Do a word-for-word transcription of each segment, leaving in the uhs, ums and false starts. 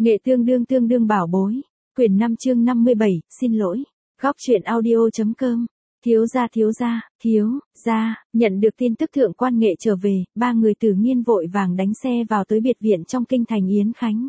Nghệ tương đương tương đương bảo bối. Quyển năm chương năm mươi bảy, xin lỗi. Góc truyện audio.com. Thiếu gia thiếu gia, thiếu, gia, nhận được tin tức thượng quan Nghệ trở về, ba người Tử Nghiên vội vàng đánh xe vào tới biệt viện trong kinh thành Yến Khánh.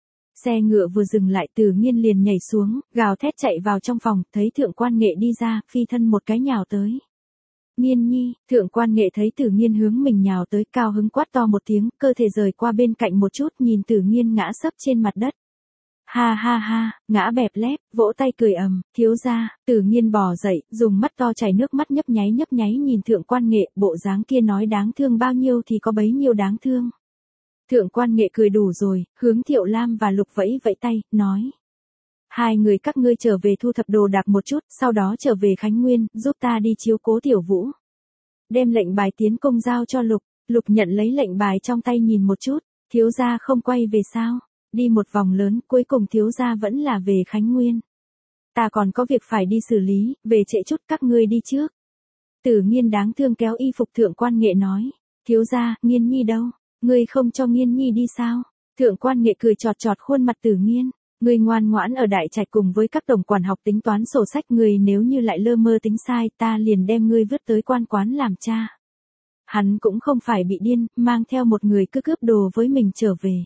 Xe ngựa vừa dừng lại Tử Nghiên liền nhảy xuống, gào thét chạy vào trong phòng, thấy thượng quan Nghệ đi ra, phi thân một cái nhào tới. Nghiên nhi, thượng quan Nghệ thấy Tử Nghiên hướng mình nhào tới, cao hứng quát to một tiếng, cơ thể rời qua bên cạnh một chút, nhìn Tử Nghiên ngã sấp trên mặt đất. Ha ha ha, ngã bẹp lép, vỗ tay cười ầm, thiếu gia. Tử Nghiên bò dậy, dùng mắt to chảy nước mắt nhấp nháy nhấp nháy nhìn thượng quan Nghệ, bộ dáng kia nói đáng thương bao nhiêu thì có bấy nhiêu đáng thương. Thượng quan Nghệ cười đủ rồi, hướng Thiệu Lam và Lục vẫy vẫy tay, nói. Hai người các ngươi trở về thu thập đồ đạc một chút, sau đó trở về Khánh Nguyên, giúp ta đi chiếu cố Tiểu Vũ. Đem lệnh bài tiến công giao cho Lục, Lục nhận lấy lệnh bài trong tay nhìn một chút, thiếu gia không quay về sao, đi một vòng lớn, cuối cùng thiếu gia vẫn là về Khánh Nguyên. Ta còn có việc phải đi xử lý, về trễ chút các ngươi đi trước. Tử Nghiên đáng thương kéo y phục thượng quan Nghệ nói, thiếu gia, Nghiên nhi đâu, ngươi không cho Nghiên nhi đi sao? Thượng quan Nghệ cười chọt chọt khuôn mặt Tử Nghiên. Người ngoan ngoãn ở đại trạch cùng với các tổng quản học tính toán sổ sách, người nếu như lại lơ mơ tính sai, ta liền đem ngươi vứt tới quan quán làm cha. Hắn cũng không phải bị điên, mang theo một người cứ cướp đồ với mình trở về.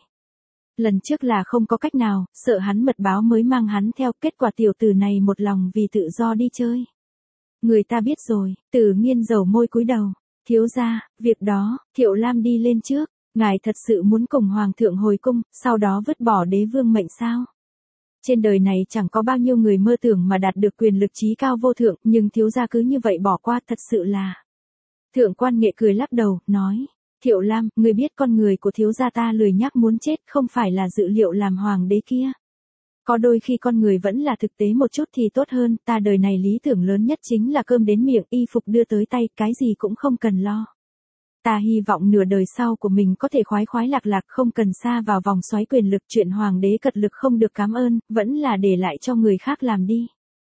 Lần trước là không có cách nào, sợ hắn mật báo mới mang hắn theo, kết quả tiểu tử này một lòng vì tự do đi chơi. Người ta biết rồi. Tử Nghiên dầu môi cúi đầu, thiếu gia, việc đó, Thiệu Lam đi lên trước, ngài thật sự muốn cùng hoàng thượng hồi cung, sau đó vứt bỏ đế vương mệnh sao? Trên đời này chẳng có bao nhiêu người mơ tưởng mà đạt được quyền lực trí cao vô thượng, nhưng thiếu gia cứ như vậy bỏ qua, thật sự là. Thượng quan Nghệ cười lắc đầu, nói, Thiệu Lam, ngươi biết con người của thiếu gia ta lười nhác muốn chết, không phải là dự liệu làm hoàng đế kia. Có đôi khi con người vẫn là thực tế một chút thì tốt hơn, ta đời này lý tưởng lớn nhất chính là cơm đến miệng, y phục đưa tới tay, cái gì cũng không cần lo. Ta hy vọng nửa đời sau của mình có thể khoái khoái lạc lạc, không cần xa vào vòng xoáy quyền lực, chuyện hoàng đế cật lực không được cảm ơn, vẫn là để lại cho người khác làm đi.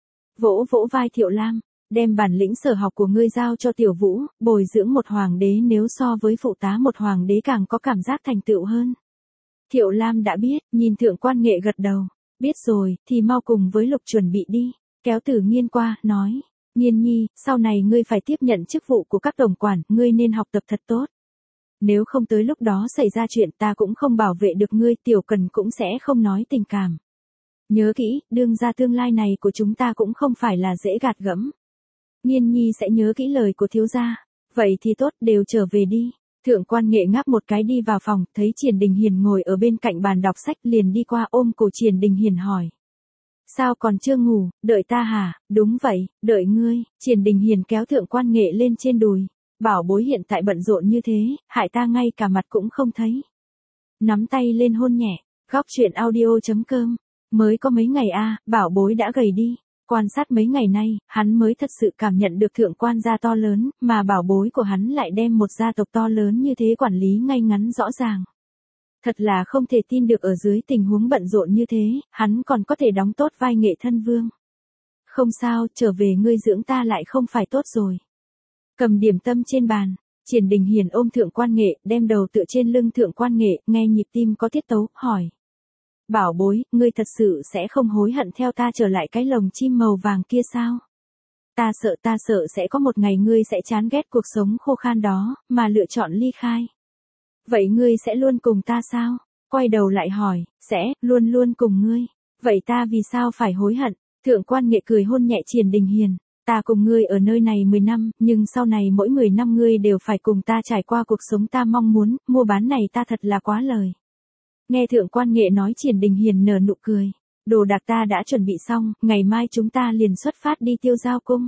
Vỗ vỗ vai Thiệu Lam, đem bản lĩnh sở học của ngươi giao cho Tiểu Vũ, bồi dưỡng một hoàng đế nếu so với phụ tá một hoàng đế càng có cảm giác thành tựu hơn. Thiệu Lam đã biết, nhìn thượng quan Nghệ gật đầu, biết rồi, thì mau cùng với Lục chuẩn bị đi, kéo Tử Nghiên qua, nói. Nghiên nhi, sau này ngươi phải tiếp nhận chức vụ của các tổng quản, ngươi nên học tập thật tốt. Nếu không tới lúc đó xảy ra chuyện ta cũng không bảo vệ được ngươi, Tiểu Cần cũng sẽ không nói tình cảm. Nhớ kỹ, đương ra tương lai này của chúng ta cũng không phải là dễ gạt gẫm. Nghiên nhi sẽ nhớ kỹ lời của thiếu gia. Vậy thì tốt, đều trở về đi. Thượng quan Nghệ ngáp một cái đi vào phòng, thấy Triển Đình Hiền ngồi ở bên cạnh bàn đọc sách, liền đi qua ôm cổ Triển Đình Hiền hỏi. Sao còn chưa ngủ, đợi ta hả? Đúng vậy, đợi ngươi. Triển Đình Hiền kéo thượng quan Nghệ lên trên đùi. Bảo bối hiện tại bận rộn như thế, hại ta ngay cả mặt cũng không thấy. Nắm tay lên hôn nhẹ, góc truyện audio.com. Mới có mấy ngày a, bảo bối đã gầy đi. Quan sát mấy ngày nay, hắn mới thật sự cảm nhận được thượng quan gia to lớn, mà bảo bối của hắn lại đem một gia tộc to lớn như thế quản lý ngay ngắn rõ ràng. Thật là không thể tin được, ở dưới tình huống bận rộn như thế, hắn còn có thể đóng tốt vai nghệ thân vương. Không sao, trở về ngươi dưỡng ta lại không phải tốt rồi. Cầm điểm tâm trên bàn, Triển Đình Hiền ôm thượng quan Nghệ, đem đầu tựa trên lưng thượng quan Nghệ, nghe nhịp tim có tiết tấu, hỏi. Bảo bối, ngươi thật sự sẽ không hối hận theo ta trở lại cái lồng chim màu vàng kia sao? Ta sợ ta sợ sẽ có một ngày ngươi sẽ chán ghét cuộc sống khô khan đó, mà lựa chọn ly khai. Vậy ngươi sẽ luôn cùng ta sao? Quay đầu lại hỏi, sẽ, luôn luôn cùng ngươi. Vậy ta vì sao phải hối hận? Thượng quan Nghệ cười hôn nhẹ Triển Đình Hiền. Ta cùng ngươi ở nơi này mười năm, nhưng sau này mỗi mười năm ngươi đều phải cùng ta trải qua cuộc sống ta mong muốn, mua bán này ta thật là quá lời. Nghe thượng quan Nghệ nói, Triển Đình Hiền nở nụ cười. Đồ đạc ta đã chuẩn bị xong, ngày mai chúng ta liền xuất phát đi Tiêu Giao cung.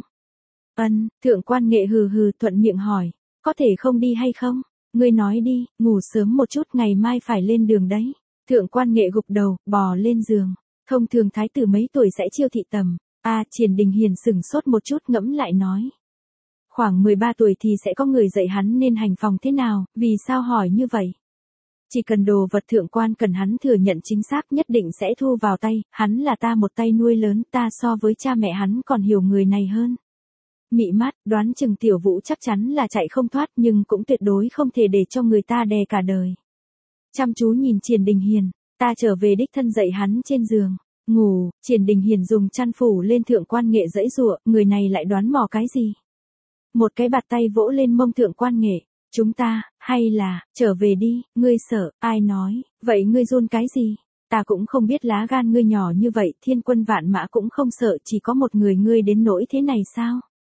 Ân, thượng quan Nghệ hừ hừ thuận miệng hỏi, có thể không đi hay không? Ngươi nói đi, ngủ sớm một chút, ngày mai phải lên đường đấy. Thượng quan Nghệ gục đầu, bò lên giường. Thông thường thái tử mấy tuổi sẽ chiêu thị tầm. A, à, Triển Đình Hiền sửng sốt một chút ngẫm lại nói. Khoảng mười ba tuổi thì sẽ có người dạy hắn nên hành phòng thế nào, vì sao hỏi như vậy? Chỉ cần đồ vật thượng quan cần hắn thừa nhận chính xác nhất định sẽ thu vào tay, hắn là ta một tay nuôi lớn, ta so với cha mẹ hắn còn hiểu người này hơn. Mị mắt, đoán chừng Tiểu Vũ chắc chắn là chạy không thoát, nhưng cũng tuyệt đối không thể để cho người ta đè cả đời. Chăm chú nhìn Triển Đình Hiền, Ta trở về đích thân dậy hắn trên giường. Ngủ, Triển Đình Hiền dùng chăn phủ lên thượng quan nghệ giãy giụa, người này lại đoán mò cái gì? Một cái bạt tay vỗ lên mông thượng quan nghệ. Chúng ta, hay là, trở về đi, ngươi sợ, ai nói, vậy ngươi run cái gì? Ta cũng không biết lá gan ngươi nhỏ như vậy, thiên quân vạn mã cũng không sợ, chỉ có một người ngươi đến nỗi thế này sao?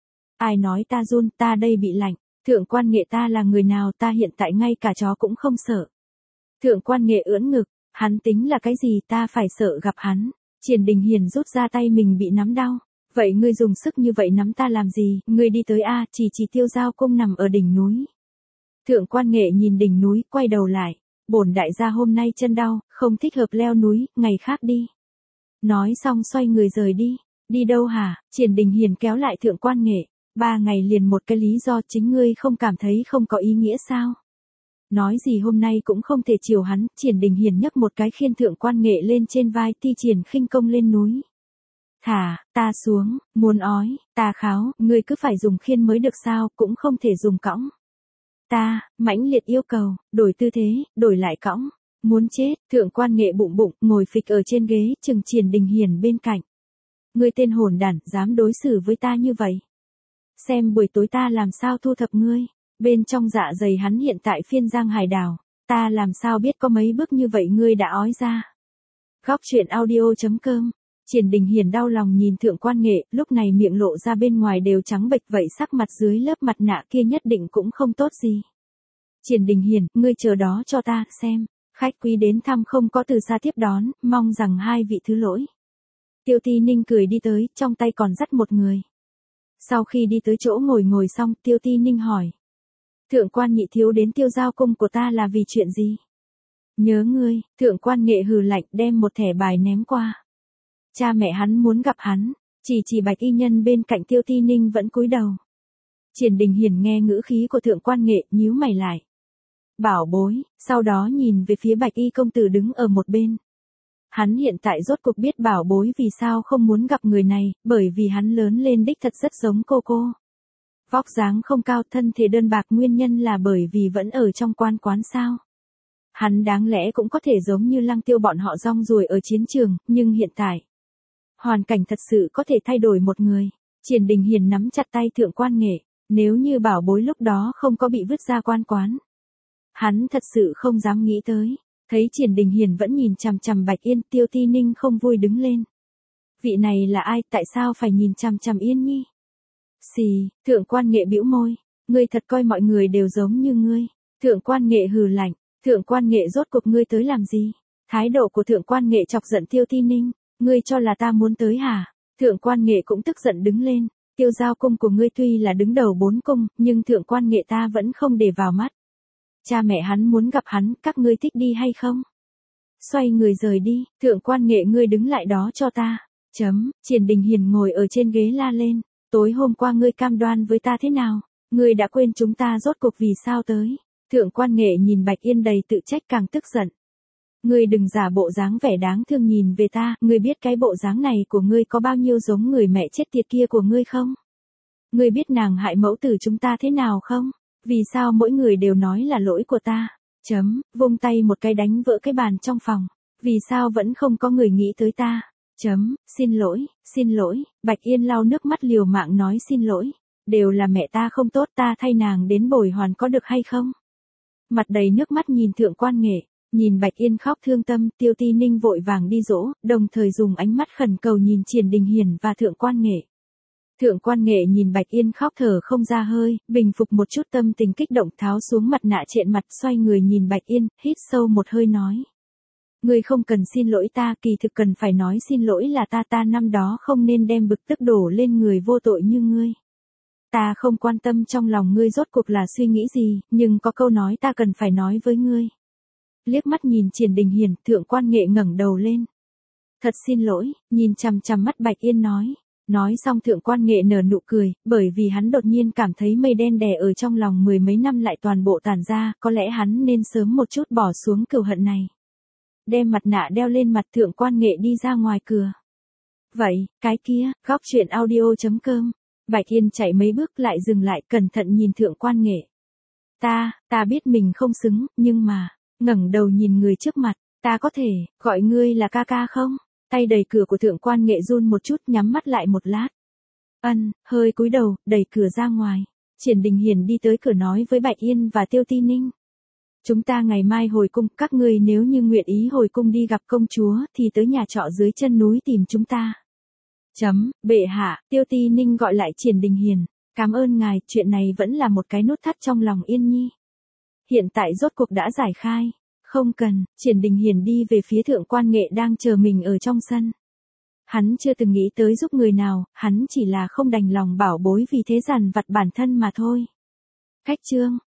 Ai nói ta run, ta đây bị lạnh, thượng quan nghệ ta là người nào, ta hiện tại ngay cả chó cũng không sợ. Thượng quan nghệ ưỡn ngực, hắn tính là cái gì, ta phải sợ gặp hắn. Triển Đình Hiền rút ra tay mình bị nắm đau. Vậy ngươi dùng sức như vậy nắm ta làm gì, ngươi đi tới a, chỉ chỉ Tiêu Giao Cung nằm ở đỉnh núi. Thượng quan nghệ nhìn đỉnh núi, quay đầu lại. Bổn đại gia hôm nay chân đau, không thích hợp leo núi, ngày khác đi. Nói xong xoay người rời đi. Đi đâu hả? Triển Đình Hiền kéo lại thượng quan nghệ. Ba ngày liền một cái lý do, chính ngươi không cảm thấy không có ý nghĩa sao? Nói gì hôm nay cũng không thể chiều hắn. Triển Đình Hiền nhấc một cái khiên thượng quan nghệ lên trên vai, thi triển khinh công lên núi. Thả, ta xuống, muốn ói, ta kháo, ngươi cứ phải dùng khiên mới được sao, cũng không thể dùng cõng. Ta, mãnh liệt yêu cầu, đổi tư thế, đổi lại cõng. Muốn chết, thượng quan nghệ bụng bụng, ngồi phịch ở trên ghế, chừng Triển Đình Hiền bên cạnh. Ngươi tên hồn đản, dám đối xử với ta như vậy. Xem buổi tối ta làm sao thu thập ngươi. Bên trong dạ dày hắn hiện tại phiên giang hải đảo. Ta làm sao biết có mấy bước như vậy ngươi đã ói ra. Góc truyện audio chấm com. Triển Đình Hiền đau lòng nhìn thượng quan nghệ, lúc này miệng lộ ra bên ngoài đều trắng bệch vậy, sắc mặt dưới lớp mặt nạ kia nhất định cũng không tốt gì. Triển Đình Hiền, ngươi chờ đó cho ta, xem. Khách quý đến thăm không có từ xa tiếp đón, mong rằng hai vị thứ lỗi. Tiêu Ti Ninh cười đi tới, trong tay còn dắt một người. Sau khi đi tới chỗ ngồi ngồi xong, Tiêu Ti Ninh hỏi. Thượng quan nhị thiếu đến Tiêu Giao Cung của ta là vì chuyện gì? Nhớ ngươi, thượng quan nghệ hừ lạnh đem một thẻ bài ném qua. Cha mẹ hắn muốn gặp hắn, chỉ chỉ bạch y nhân bên cạnh Tiêu Ti Ninh vẫn cúi đầu. Triển Đình Hiền nghe ngữ khí của thượng quan nghệ, nhíu mày lại. Bảo bối, sau đó nhìn về phía bạch y công tử đứng ở một bên. Hắn hiện tại rốt cuộc biết bảo bối vì sao không muốn gặp người này, bởi vì hắn lớn lên đích thật rất giống cô cô. Vóc dáng không cao, thân thể đơn bạc, nguyên nhân là bởi vì vẫn ở trong quan quán sao. Hắn đáng lẽ cũng có thể giống như Lăng Tiêu bọn họ rong ruổi ở chiến trường, nhưng hiện tại, hoàn cảnh thật sự có thể thay đổi một người. Triển Đình Hiền nắm chặt tay thượng quan nghệ, nếu như bảo bối lúc đó không có bị vứt ra quan quán. Hắn thật sự không dám nghĩ tới. Thấy Triển Đình Hiền vẫn nhìn chằm chằm Bạch Yên, Tiêu Ti Ninh không vui đứng lên. Vị này là ai, tại sao phải nhìn chằm chằm Yên Nhi? Xì, thượng quan nghệ bĩu môi, ngươi thật coi mọi người đều giống như ngươi. Thượng quan nghệ hừ lạnh, thượng quan nghệ rốt cuộc ngươi tới làm gì? Thái độ của thượng quan nghệ chọc giận Tiêu Ti Ninh, ngươi cho là ta muốn tới hả? Thượng quan nghệ cũng tức giận đứng lên, Tiêu Giao Cung của ngươi tuy là đứng đầu bốn cung, nhưng thượng quan nghệ ta vẫn không để vào mắt. Cha mẹ hắn muốn gặp hắn, các ngươi thích đi hay không? Xoay người rời đi, thượng quan nghệ ngươi đứng lại đó cho ta. Chấm, Triển Đình Hiền ngồi ở trên ghế la lên. Tối hôm qua ngươi cam đoan với ta thế nào? Ngươi đã quên chúng ta rốt cuộc vì sao tới? Thượng quan nghệ nhìn Bạch Yên đầy tự trách càng tức giận. Ngươi đừng giả bộ dáng vẻ đáng thương nhìn về ta, ngươi biết cái bộ dáng này của ngươi có bao nhiêu giống người mẹ chết tiệt kia của ngươi không? Ngươi biết nàng hại mẫu tử chúng ta thế nào không? Vì sao mỗi người đều nói là lỗi của ta? Chấm, vung tay một cái đánh vỡ cái bàn trong phòng. Vì sao vẫn không có người nghĩ tới ta? Chấm, xin lỗi, xin lỗi, Bạch Yên lau nước mắt liều mạng nói xin lỗi. Đều là mẹ ta không tốt, ta thay nàng đến bồi hoàn có được hay không? Mặt đầy nước mắt nhìn thượng quan nghệ, nhìn Bạch Yên khóc thương tâm, Tiêu Ti Ninh vội vàng đi dỗ, đồng thời dùng ánh mắt khẩn cầu nhìn Triển Đình Hiền và thượng quan nghệ. Thượng quan nghệ nhìn Bạch Yên khóc thở không ra hơi, bình phục một chút tâm tình kích động, tháo xuống mặt nạ trện mặt, xoay người nhìn Bạch Yên, hít sâu một hơi nói. Ngươi không cần xin lỗi ta, kỳ thực cần phải nói xin lỗi là ta ta năm đó không nên đem bực tức đổ lên người vô tội như ngươi. Ta không quan tâm trong lòng ngươi rốt cuộc là suy nghĩ gì, nhưng có câu nói ta cần phải nói với ngươi. Liếc mắt nhìn Triển Đình Hiền, thượng quan nghệ ngẩng đầu lên. Thật xin lỗi, nhìn chằm chằm mắt Bạch Yên nói. Nói xong thượng quan nghệ nở nụ cười, bởi vì hắn đột nhiên cảm thấy mây đen đè ở trong lòng mười mấy năm lại toàn bộ tàn ra, có lẽ hắn nên sớm một chút bỏ xuống cừu hận này. Đem mặt nạ đeo lên mặt, thượng quan nghệ đi ra ngoài cửa. Vậy, cái kia, góc truyện audio chấm com. Bạch Yên chạy mấy bước lại dừng lại, cẩn thận nhìn thượng quan nghệ. Ta, ta biết mình không xứng, nhưng mà, ngẩng đầu nhìn người trước mặt, Ta có thể, gọi ngươi là ca ca không? Tay đẩy cửa của thượng quan nghệ run một chút, nhắm mắt lại một lát. Ân, hơi cúi đầu, đẩy cửa ra ngoài. Triển Đình Hiền đi tới cửa nói với Bạch Yên và Tiêu Ti Ninh. Chúng ta ngày mai hồi cung, các ngươi nếu như nguyện ý hồi cung đi gặp công chúa, thì tới nhà trọ dưới chân núi tìm chúng ta. Chấm, bệ hạ, Tiêu Ti Ninh gọi lại Triển Đình Hiền. Cảm ơn ngài, chuyện này vẫn là một cái nút thắt trong lòng Yên Nhi. Hiện tại rốt cuộc đã giải khai. Không cần, Triển Đình Hiền đi về phía thượng quan nghệ đang chờ mình ở trong sân. Hắn chưa từng nghĩ tới giúp người nào, hắn chỉ là không đành lòng bảo bối vì thế dằn vặt bản thân mà thôi. Cách chương